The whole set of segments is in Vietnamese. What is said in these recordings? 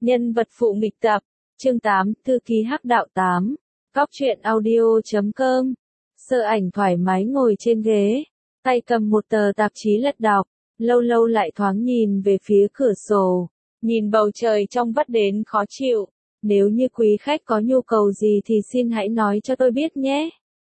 Nhân vật phụ nghịch tập, chương 8, thư ký hắc đạo 8, Cóc truyện audio.com. Sơ Ảnh thoải mái ngồi trên ghế, tay cầm một tờ tạp chí lật đọc, lâu lâu lại thoáng nhìn về phía cửa sổ, nhìn bầu trời trong vắt đến khó chịu. Nếu như quý khách có nhu cầu gì thì xin hãy nói cho tôi biết nhé.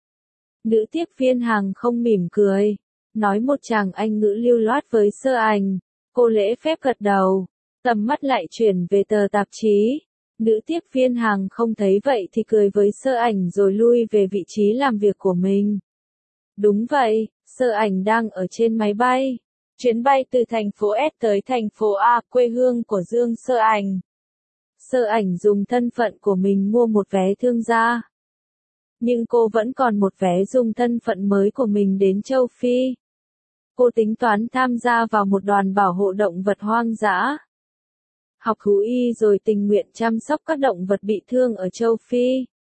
Nữ tiếp viên hàng không mỉm cười, nói một tràng Anh ngữ lưu loát với Sơ Ảnh. Cô lễ phép gật đầu, tầm mắt lại chuyển về tờ tạp chí. Nữ tiếp viên hàng không thấy vậy thì cười với Sơ Ảnh rồi lui về vị trí làm việc của mình. Đúng vậy, Sơ Ảnh đang ở trên máy bay. Chuyến bay từ thành phố S tới thành phố A, quê hương của Dương Sơ Ảnh. Sơ Ảnh dùng thân phận của mình mua một vé thương gia. Nhưng cô vẫn còn một vé dùng thân phận mới của mình đến châu Phi. Cô tính toán tham gia vào một đoàn bảo hộ động vật hoang dã. Học thú y rồi tình nguyện chăm sóc các động vật bị thương ở châu Phi.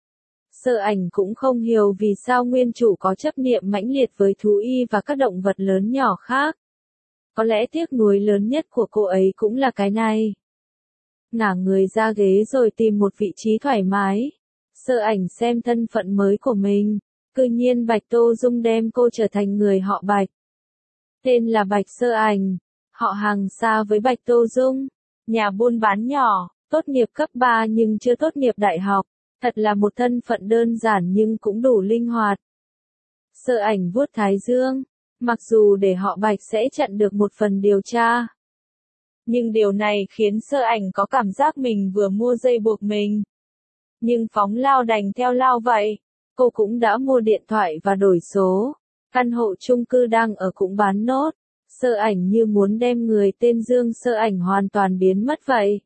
Sơ Ảnh cũng không hiểu vì sao nguyên chủ có chấp niệm mãnh liệt với thú y và các động vật lớn nhỏ khác. Có lẽ tiếc nuối lớn nhất của cô ấy cũng là cái này. Ngả người ra ghế rồi tìm một vị trí thoải mái. Sơ Ảnh xem thân phận mới của mình. Cư nhiên Bạch Tô Dung đem cô trở thành người họ Bạch. Tên là Bạch Sơ Ảnh, họ hàng xa với Bạch Tô Dung. Nhà buôn bán nhỏ, tốt nghiệp cấp 3 nhưng chưa tốt nghiệp đại học. Thật là một thân phận đơn giản nhưng cũng đủ linh hoạt. Sơ Ảnh vuốt thái dương. Mặc dù để họ Bạch sẽ chặn được một phần điều tra. Nhưng điều này khiến Sơ Ảnh có cảm giác mình vừa mua dây buộc mình. Nhưng phóng lao đành theo lao vậy. Cô cũng đã mua điện thoại và đổi số. Căn hộ chung cư đang ở cũng bán nốt. Sơ Ảnh như muốn đem người tên Dương Sơ Ảnh hoàn toàn biến mất vậy.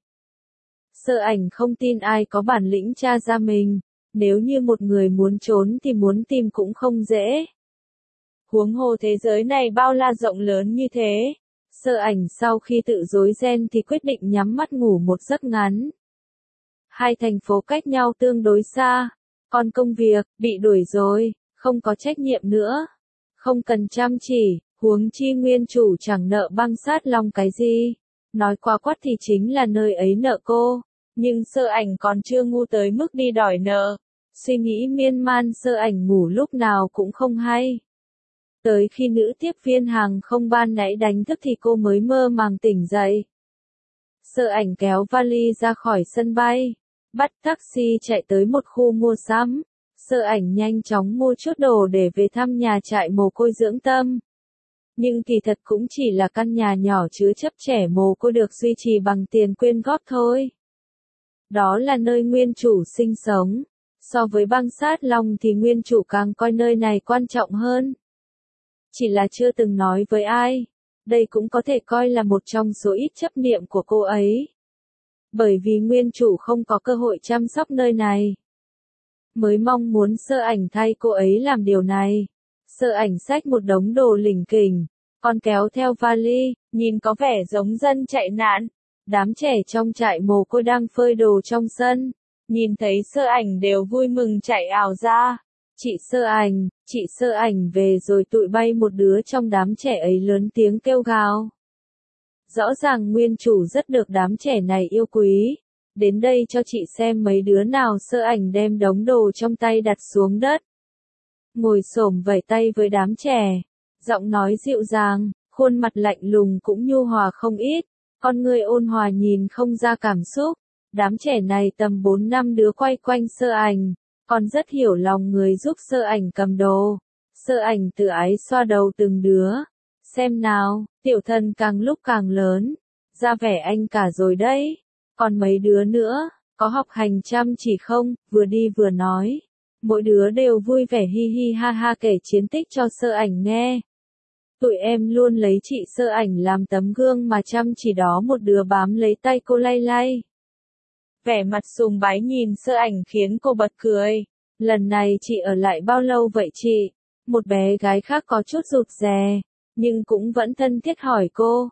Sơ Ảnh không tin ai có bản lĩnh tra ra mình. Nếu như một người muốn trốn thì muốn tìm cũng không dễ. Huống hồ thế giới này bao la rộng lớn như thế. Sơ Ảnh sau khi tự rối ren thì quyết định nhắm mắt ngủ một giấc ngắn. Hai thành phố cách nhau tương đối xa. Còn công việc, bị đuổi rồi, không có trách nhiệm nữa. Không cần chăm chỉ, huống chi nguyên chủ chẳng nợ Băng Sát Long cái gì. Nói quá quắt thì chính là nơi ấy nợ cô. Nhưng Sơ Ảnh còn chưa ngu tới mức đi đòi nợ. Suy nghĩ miên man Sơ Ảnh ngủ lúc nào cũng không hay. Tới khi nữ tiếp viên hàng không ban nãy đánh thức thì cô mới mơ màng tỉnh dậy. Sơ Ảnh kéo vali ra khỏi sân bay. Bắt taxi chạy tới một khu mua sắm. Sơ Ảnh nhanh chóng mua chút đồ để về thăm nhà trại mồ côi dưỡng tâm. Nhưng kỳ thật cũng chỉ là căn nhà nhỏ chứa chấp trẻ mồ côi được duy trì bằng tiền quyên góp thôi. Đó là nơi nguyên chủ sinh sống. So với Băng Sát Long thì nguyên chủ càng coi nơi này quan trọng hơn. Chỉ là chưa từng nói với ai. Đây cũng có thể coi là một trong số ít chấp niệm của cô ấy. Bởi vì nguyên chủ không có cơ hội chăm sóc nơi này. Mới mong muốn Sơ Ảnh thay cô ấy làm điều này. Sơ Ảnh xách một đống đồ lỉnh kỉnh, còn kéo theo vali, nhìn có vẻ giống dân chạy nạn. Đám trẻ trong trại mồ côi đang phơi đồ trong sân. Nhìn thấy Sơ Ảnh đều vui mừng chạy ào ra. Chị Sơ Ảnh về rồi tụi bay một đứa trong đám trẻ ấy lớn tiếng kêu gào. Rõ ràng nguyên chủ rất được đám trẻ này yêu quý. Đến đây cho chị xem mấy đứa nào. Sơ Ảnh đem đống đồ trong tay đặt xuống đất. Ngồi xổm vẫy tay với đám trẻ. Giọng nói dịu dàng, khuôn mặt lạnh lùng cũng nhu hòa không ít. Con người ôn hòa nhìn không ra cảm xúc. Đám trẻ này tầm 4-5 đứa quay quanh Sơ Ảnh. Còn rất hiểu lòng người giúp Sơ Ảnh cầm đồ. Sơ Ảnh tự ái xoa đầu từng đứa. Xem nào, tiểu thần càng lúc càng lớn. Ra vẻ anh cả rồi đấy. Còn mấy đứa nữa, có học hành chăm chỉ không? Vừa đi vừa nói. Mỗi đứa đều vui vẻ hi hi ha ha kể chiến tích cho Sơ Ảnh nghe. Tụi em luôn lấy chị Sơ Ảnh làm tấm gương mà chăm chỉ đó. Một đứa bám lấy tay cô lay lay. Vẻ mặt sùng bái nhìn Sơ Ảnh khiến cô bật cười. Lần này chị ở lại bao lâu vậy chị? Một bé gái khác có chút rụt rè, nhưng cũng vẫn thân thiết hỏi cô.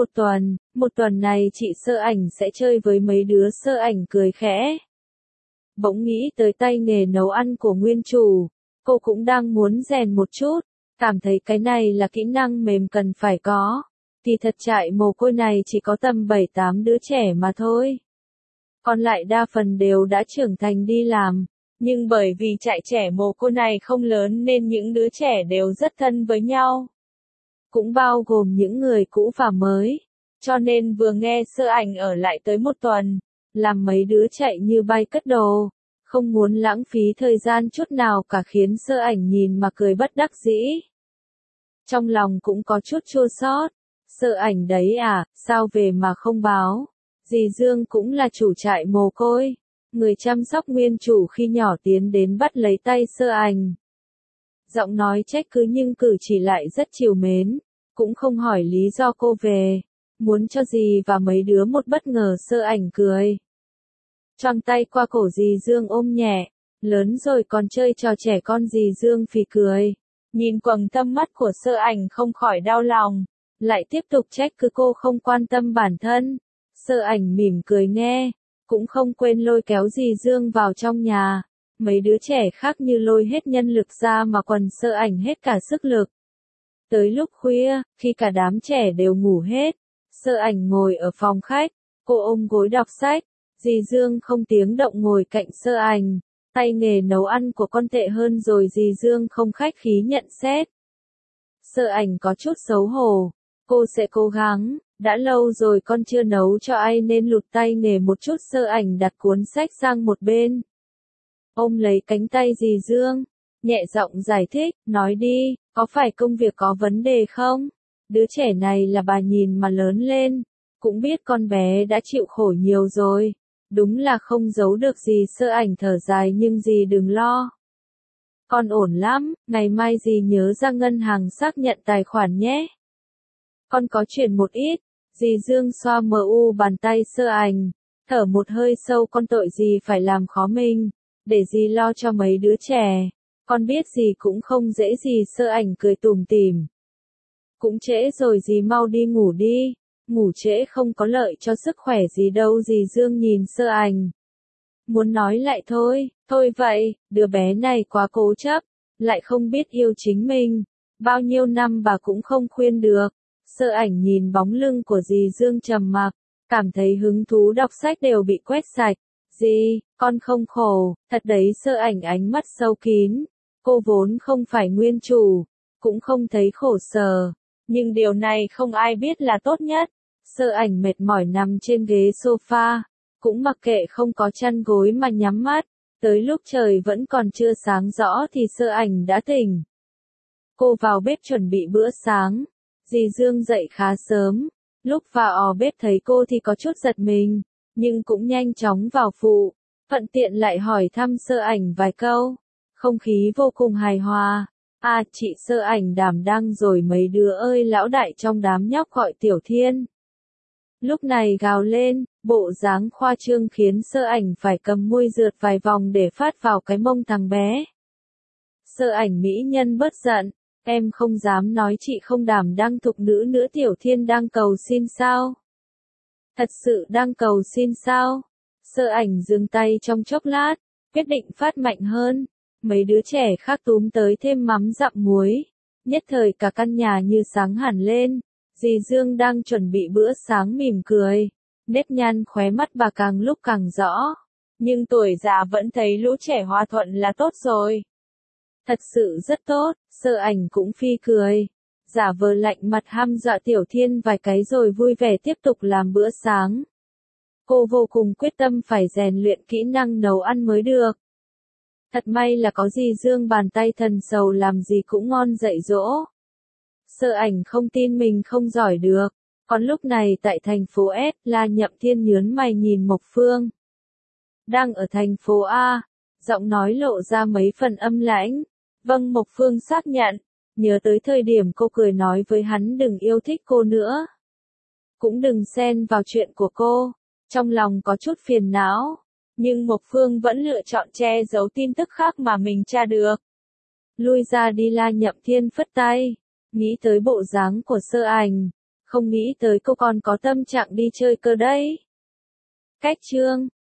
Một tuần này chị Sơ Ảnh sẽ chơi với mấy đứa. Sơ Ảnh cười khẽ. Bỗng nghĩ tới tay nghề nấu ăn của nguyên chủ. Cô cũng đang muốn rèn một chút. Cảm thấy cái này là kỹ năng mềm cần phải có. Thì thật trại mồ côi này chỉ có tầm 7-8 đứa trẻ mà thôi. còn lại đa phần đều đã trưởng thành đi làm. Nhưng bởi vì trại trẻ mồ côi này không lớn nên những đứa trẻ đều rất thân với nhau. Cũng bao gồm những người cũ và mới. Cho nên vừa nghe Sơ Ảnh ở lại tới 1 tuần, làm mấy đứa chạy như bay cất đồ. Không muốn lãng phí thời gian chút nào cả khiến Sơ Ảnh nhìn mà cười bất đắc dĩ. Trong lòng cũng có chút chua xót. Sơ Ảnh đấy à, sao về mà không báo? Dì Dương cũng là chủ trại mồ côi. Người chăm sóc nguyên chủ khi nhỏ tiến đến bắt lấy tay Sơ Ảnh. Giọng nói trách cứ nhưng cử chỉ lại rất trìu mến. Cũng không hỏi lý do cô về. Muốn cho dì và mấy đứa một bất ngờ. Sơ Ảnh cười. Choàng tay qua cổ dì Dương ôm nhẹ. Lớn rồi còn chơi trò trẻ con. Dì Dương phì cười. Nhìn quầng thâm mắt của Sơ Ảnh không khỏi đau lòng. Lại tiếp tục trách cứ cô không quan tâm bản thân. Sơ Ảnh mỉm cười nghe. Cũng không quên lôi kéo dì Dương vào trong nhà. Mấy đứa trẻ khác như lôi hết nhân lực ra mà quần Sơ Ảnh hết cả sức lực. Tới lúc khuya, khi cả đám trẻ đều ngủ hết, Sơ Ảnh ngồi ở phòng khách, cô ôm gối đọc sách. Dì Dương không tiếng động ngồi cạnh Sơ Ảnh. Tay nghề nấu ăn của con tệ hơn rồi. Dì Dương không khách khí nhận xét. Sơ Ảnh có chút xấu hổ. Cô sẽ cố gắng, đã lâu rồi con chưa nấu cho ai nên lụt tay nghề một chút. Sơ Ảnh đặt cuốn sách sang một bên. Ôm lấy cánh tay dì Dương, nhẹ giọng giải thích, nói đi, có phải công việc có vấn đề không? Đứa trẻ này là bà nhìn mà lớn lên, cũng biết con bé đã chịu khổ nhiều rồi. Đúng là không giấu được gì. Sơ Ảnh thở dài nhưng dì đừng lo. Con ổn lắm, ngày mai dì nhớ ra ngân hàng xác nhận tài khoản nhé. Con có chuyển một ít. Dì Dương xoa bàn tay Sơ Ảnh, thở một hơi sâu. Con tội gì phải làm khó mình, để dì lo cho mấy đứa trẻ. Con biết dì cũng không dễ gì. Sơ Ảnh cười tủm tỉm. Cũng trễ rồi dì mau đi ngủ đi. Ngủ trễ không có lợi cho sức khỏe gì đâu. Dì Dương nhìn Sơ Ảnh. Muốn nói lại thôi, thôi vậy, đứa bé này quá cố chấp, lại không biết yêu chính mình. Bao nhiêu năm bà cũng không khuyên được. Sơ Ảnh nhìn bóng lưng của dì Dương trầm mặc, cảm thấy hứng thú đọc sách đều bị quét sạch. Dì, con không khổ, thật đấy. Sơ Ảnh ánh mắt sâu kín. Cô vốn không phải nguyên chủ, cũng không thấy khổ sở. Nhưng điều này không ai biết là tốt nhất. Sơ Ảnh mệt mỏi nằm trên ghế sofa, cũng mặc kệ không có chăn gối mà nhắm mắt. Tới lúc trời vẫn còn chưa sáng rõ thì Sơ Ảnh đã tỉnh. Cô vào bếp chuẩn bị bữa sáng. Dì Dương dậy khá sớm. Lúc vào bếp thấy cô thì có chút giật mình, nhưng cũng nhanh chóng vào phụ. Thuận tiện lại hỏi thăm Sơ Ảnh vài câu. Không khí vô cùng hài hòa. À, chị Sơ Ảnh đảm đang rồi mấy đứa ơi. Lão đại trong đám nhóc gọi Tiểu Thiên. Lúc này gào lên, bộ dáng khoa trương khiến Sơ Ảnh phải cầm môi rượt vài vòng để phát vào cái mông thằng bé. Sơ Ảnh mỹ nhân bớt giận, em không dám nói chị không đảm đang thục nữ nữa. Tiểu Thiên đang cầu xin sao? Thật sự đang cầu xin sao? Sơ Ảnh dừng tay trong chốc lát, quyết định phát mạnh hơn. Mấy đứa trẻ khác túm tới thêm mắm dặm muối. Nhất thời cả căn nhà như sáng hẳn lên. Dì Dương đang chuẩn bị bữa sáng mỉm cười. Nếp nhăn khóe mắt bà càng lúc càng rõ. Nhưng tuổi già vẫn thấy lũ trẻ hòa thuận là tốt rồi. Thật sự rất tốt. Sơ Ảnh cũng phi cười. Giả vờ lạnh mặt hăm dọa Tiểu Thiên vài cái rồi vui vẻ tiếp tục làm bữa sáng. Cô vô cùng quyết tâm phải rèn luyện kỹ năng nấu ăn mới được. Thật may là có dì Dương bàn tay thần sầu làm gì cũng ngon dạy dỗ. Sơ Ảnh không tin mình không giỏi được. Còn lúc này tại thành phố S, La Nhậm Thiên nhớn mày nhìn Mộc Phương. Đang ở thành phố A, giọng nói lộ ra mấy phần âm lãnh. Vâng, Mộc Phương xác nhận. Nhớ tới thời điểm cô cười nói với hắn đừng yêu thích cô nữa. Cũng đừng xen vào chuyện của cô. Trong lòng có chút phiền não. Nhưng Mộc Phương vẫn lựa chọn che giấu tin tức khác mà mình tra được. Lui ra đi. La Nhậm Thiên phất tay. Nghĩ tới bộ dáng của Sơ Ảnh. Không nghĩ tới cô còn có tâm trạng đi chơi cơ đấy. Cách chương